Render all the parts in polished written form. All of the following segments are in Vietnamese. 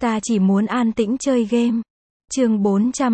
Ta chỉ muốn an tĩnh chơi game. Chương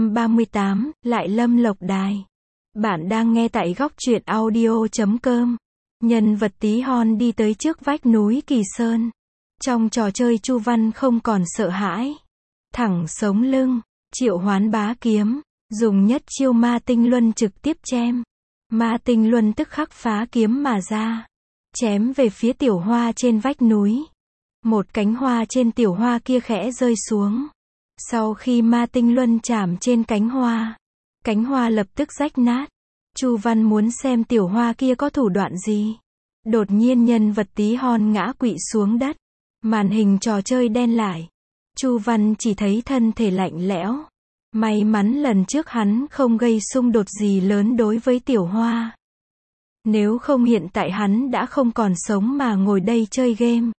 438, lại Lâm Lộc Đài. Bạn đang nghe tại góc truyện audio.com. Nhân vật tí hon đi tới trước vách núi Kỳ Sơn. Trong trò chơi Chu Văn không còn sợ hãi. Thẳng sống lưng, triệu hoán bá kiếm, dùng nhất chiêu ma tinh luân trực tiếp chém. Ma tinh luân tức khắc phá kiếm mà ra. Chém về phía tiểu hoa trên vách núi. Một cánh hoa trên tiểu hoa kia khẽ rơi xuống. Sau khi ma tinh luân chạm trên cánh hoa lập tức rách nát. Chu Văn muốn xem tiểu hoa kia có thủ đoạn gì. Đột nhiên nhân vật tí hon ngã quỵ xuống đất. Màn hình trò chơi đen lại. Chu Văn chỉ thấy thân thể lạnh lẽo. May mắn lần trước hắn không gây xung đột gì lớn đối với tiểu hoa. Nếu không hiện tại hắn đã không còn sống mà ngồi đây chơi game.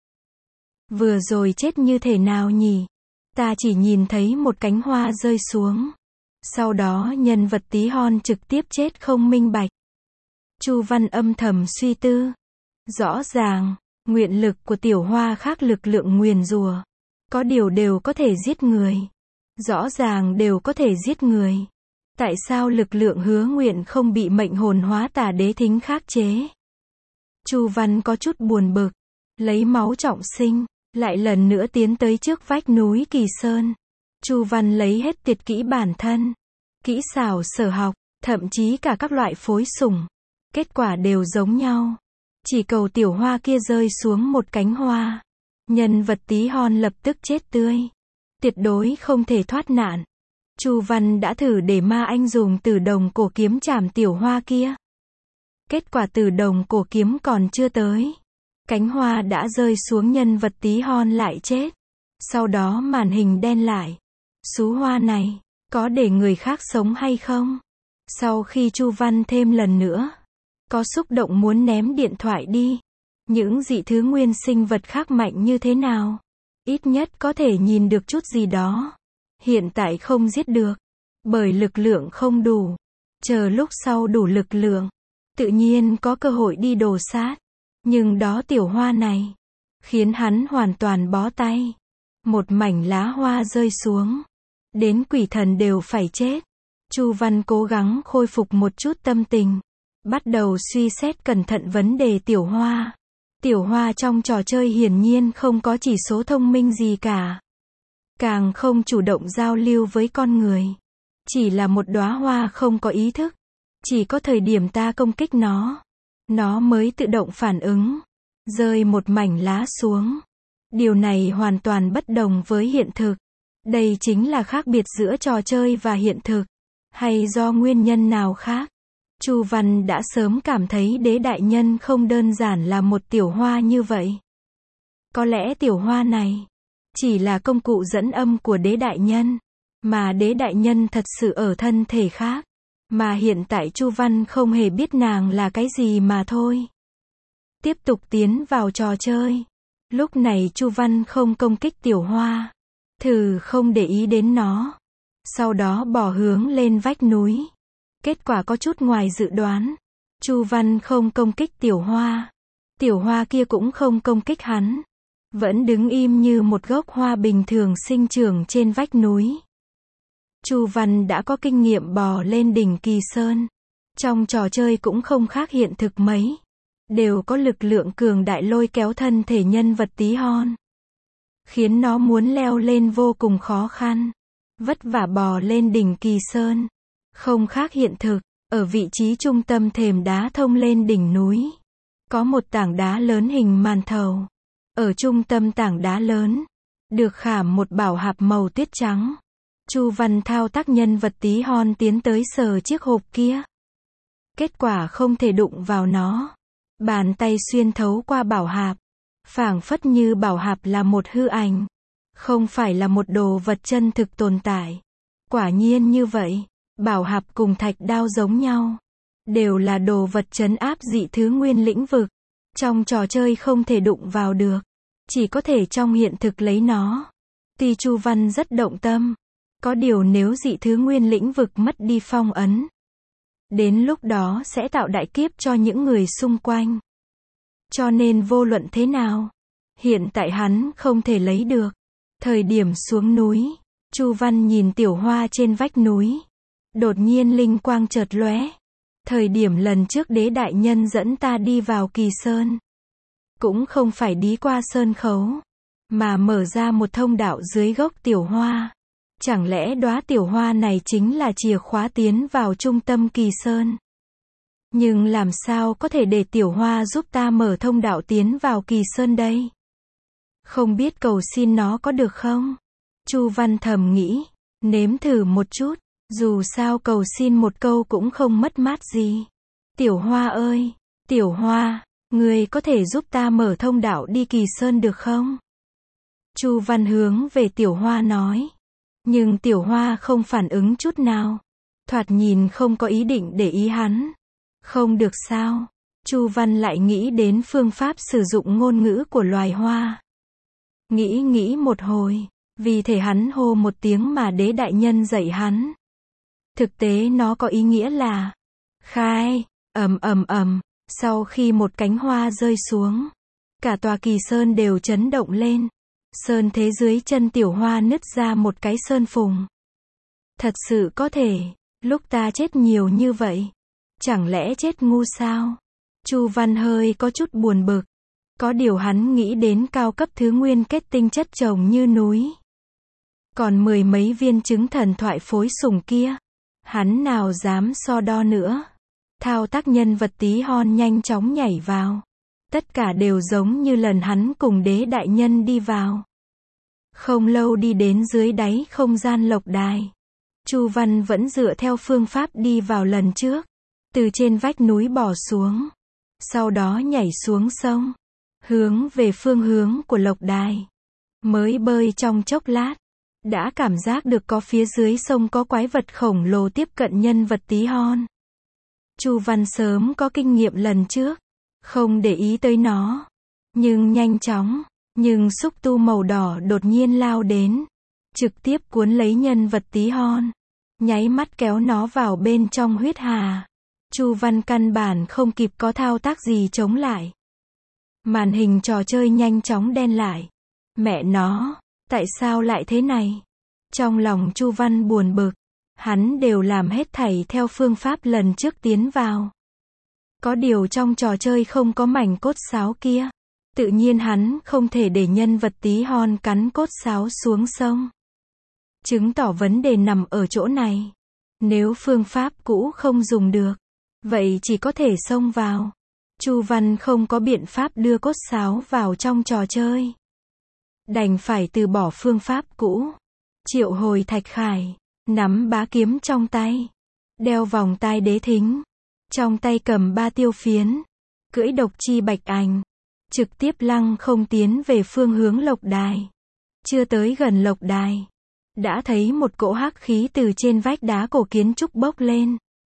Vừa rồi chết như thế nào nhỉ? Ta chỉ nhìn thấy một cánh hoa rơi xuống. Sau đó nhân vật tí hon trực tiếp chết không minh bạch. Chu Văn âm thầm suy tư. Rõ ràng, nguyện lực của tiểu hoa khác lực lượng nguyền rủa. Có điều đều có thể giết người. Rõ ràng đều có thể giết người. Tại sao lực lượng hứa nguyện không bị mệnh hồn hóa tà đế thính khắc chế? Chu Văn có chút buồn bực. Lấy máu trọng sinh, lại lần nữa tiến tới trước vách núi Kỳ Sơn. Chu Văn lấy hết tuyệt kỹ bản thân, kỹ xảo sở học, thậm chí cả các loại phối sủng. Kết quả đều giống nhau. Chỉ cầu tiểu hoa kia rơi xuống một cánh hoa. Nhân vật tí hon lập tức chết tươi. Tuyệt đối không thể thoát nạn. Chu Văn đã thử để ma anh dùng tử đồng cổ kiếm chảm tiểu hoa kia. Kết quả tử đồng cổ kiếm còn chưa tới. Cánh hoa đã rơi xuống nhân vật tí hon lại chết. Sau đó màn hình đen lại. Sú hoa này, có để người khác sống hay không? Sau khi Chu Văn thêm lần nữa, có xúc động muốn ném điện thoại đi. Những dị thứ nguyên sinh vật khác mạnh như thế nào? Ít nhất có thể nhìn được chút gì đó. Hiện tại không giết được, bởi lực lượng không đủ. Chờ lúc sau đủ lực lượng, tự nhiên có cơ hội đi đồ sát. Nhưng đó tiểu hoa này, khiến hắn hoàn toàn bó tay. Một mảnh lá hoa rơi xuống. Đến quỷ thần đều phải chết. Chu Văn cố gắng khôi phục một chút tâm tình. Bắt đầu suy xét cẩn thận vấn đề tiểu hoa. Tiểu hoa trong trò chơi hiển nhiên không có chỉ số thông minh gì cả. Càng không chủ động giao lưu với con người. Chỉ là một đóa hoa không có ý thức. Chỉ có thời điểm ta công kích nó mới tự động phản ứng. Rơi một mảnh lá xuống. Điều này hoàn toàn bất đồng với hiện thực. Đây chính là khác biệt giữa trò chơi và hiện thực. Hay do nguyên nhân nào khác? Chu Văn đã sớm cảm thấy đế đại nhân không đơn giản là một tiểu hoa như vậy. Có lẽ tiểu hoa này chỉ là công cụ dẫn âm của đế đại nhân. Mà đế đại nhân thật sự ở thân thể khác. Mà hiện tại Chu Văn không hề biết nàng là cái gì mà thôi. Tiếp tục tiến vào trò chơi. Lúc này Chu Văn không công kích tiểu hoa. Thử không để ý đến nó. Sau đó bỏ hướng lên vách núi. Kết quả có chút ngoài dự đoán. Chu Văn không công kích tiểu hoa. Tiểu hoa kia cũng không công kích hắn. Vẫn đứng im như một gốc hoa bình thường sinh trưởng trên vách núi. Chu Văn đã có kinh nghiệm bò lên đỉnh Kỳ Sơn. Trong trò chơi cũng không khác hiện thực mấy. Đều có lực lượng cường đại lôi kéo thân thể nhân vật tí hon. Khiến nó muốn leo lên vô cùng khó khăn. Vất vả bò lên đỉnh Kỳ Sơn. Không khác hiện thực, ở vị trí trung tâm thềm đá thông lên đỉnh núi. Có một tảng đá lớn hình màn thầu. Ở trung tâm tảng đá lớn, được khảm một bảo hạp màu tuyết trắng. Chu Văn thao tác nhân vật tí hon tiến tới sờ chiếc hộp kia. Kết quả không thể đụng vào nó. Bàn tay xuyên thấu qua bảo hạp. Phảng phất như bảo hạp là một hư ảnh. Không phải là một đồ vật chân thực tồn tại. Quả nhiên như vậy. Bảo hạp cùng thạch đao giống nhau. Đều là đồ vật trấn áp dị thứ nguyên lĩnh vực. Trong trò chơi không thể đụng vào được. Chỉ có thể trong hiện thực lấy nó. Tuy Chu Văn rất động tâm. Có điều nếu dị thứ nguyên lĩnh vực mất đi phong ấn. Đến lúc đó sẽ tạo đại kiếp cho những người xung quanh. Cho nên vô luận thế nào. Hiện tại hắn không thể lấy được. Thời điểm xuống núi, Chu Văn nhìn tiểu hoa trên vách núi. Đột nhiên linh quang chợt lóe. Thời điểm lần trước Đế đại nhân dẫn ta đi vào Kỳ Sơn, cũng không phải đi qua sơn khấu, mà mở ra một thông đạo dưới gốc tiểu hoa. Chẳng lẽ đóa tiểu hoa này chính là chìa khóa tiến vào trung tâm Kỳ Sơn? Nhưng làm sao có thể để tiểu hoa giúp ta mở thông đạo tiến vào Kỳ Sơn đây? Không biết cầu xin nó có được không? Chu Văn thầm nghĩ, nếm thử một chút, dù sao cầu xin một câu cũng không mất mát gì. Tiểu hoa ơi, tiểu hoa, ngươi có thể giúp ta mở thông đạo đi Kỳ Sơn được không? Chu Văn hướng về tiểu hoa nói. Nhưng tiểu hoa không phản ứng chút nào. Thoạt nhìn không có ý định để ý hắn. Không được sao? Chu Văn lại nghĩ đến phương pháp sử dụng ngôn ngữ của loài hoa. Nghĩ một hồi, vì thể hắn hô một tiếng mà Đế đại nhân dạy hắn. Thực tế nó có ý nghĩa là khai, ầm. Sau khi một cánh hoa rơi xuống, cả tòa Kỳ Sơn đều chấn động lên. Sơn thế dưới chân tiểu hoa nứt ra một cái sơn phùng. Thật sự có thể, lúc ta chết nhiều như vậy, chẳng lẽ chết ngu sao? Chu Văn hơi có chút buồn bực. Có điều hắn nghĩ đến cao cấp thứ nguyên kết tinh chất chồng như núi. Còn 10 mấy viên trứng thần thoại phối sủng kia, hắn nào dám so đo nữa. Thao tác nhân vật tí hon nhanh chóng nhảy vào. Tất cả đều giống như lần hắn cùng Đế đại nhân đi vào. Không lâu đi đến dưới đáy không gian lộc đài. Chu Văn vẫn dựa theo phương pháp đi vào lần trước. Từ trên vách núi bỏ xuống. Sau đó nhảy xuống sông. Hướng về phương hướng của lộc đài. Mới bơi trong chốc lát. Đã cảm giác được có phía dưới sông có quái vật khổng lồ tiếp cận nhân vật tí hon. Chu Văn sớm có kinh nghiệm lần trước. Không để ý tới nó. Nhưng nhanh chóng. Nhưng xúc tu màu đỏ đột nhiên lao đến. Trực tiếp cuốn lấy nhân vật tí hon. Nháy mắt kéo nó vào bên trong huyết hà. Chu Văn căn bản không kịp có thao tác gì chống lại. Màn hình trò chơi nhanh chóng đen lại. Mẹ nó, tại sao lại thế này? Trong lòng Chu Văn buồn bực. Hắn đều làm hết thảy theo phương pháp lần trước tiến vào. Có điều trong trò chơi không có mảnh cốt sáo kia. Tự nhiên hắn không thể để nhân vật tí hon cắn cốt sáo xuống sông. Chứng tỏ vấn đề nằm ở chỗ này. Nếu phương pháp cũ không dùng được, vậy chỉ có thể xông vào. Chu Văn không có biện pháp đưa cốt sáo vào trong trò chơi. Đành phải từ bỏ phương pháp cũ. Triệu hồi Thạch Khải, nắm bá kiếm trong tay, đeo vòng tai đế thính, trong tay cầm 3 tiêu phiến, cưỡi độc chi bạch ảnh, trực tiếp lăng không tiến về phương hướng lộc đài. Chưa tới gần lộc đài, đã thấy một cỗ hắc khí từ trên vách đá cổ kiến trúc bốc lên.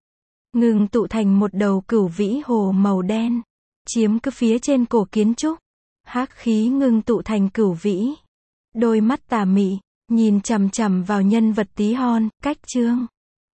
Ngừng tụ thành một đầu cửu vĩ hồ màu đen, chiếm cứ phía trên cổ kiến trúc. Hắc khí ngừng tụ thành cửu vĩ. Đôi mắt tà mị, nhìn chằm chằm vào nhân vật tí hon, cách chương.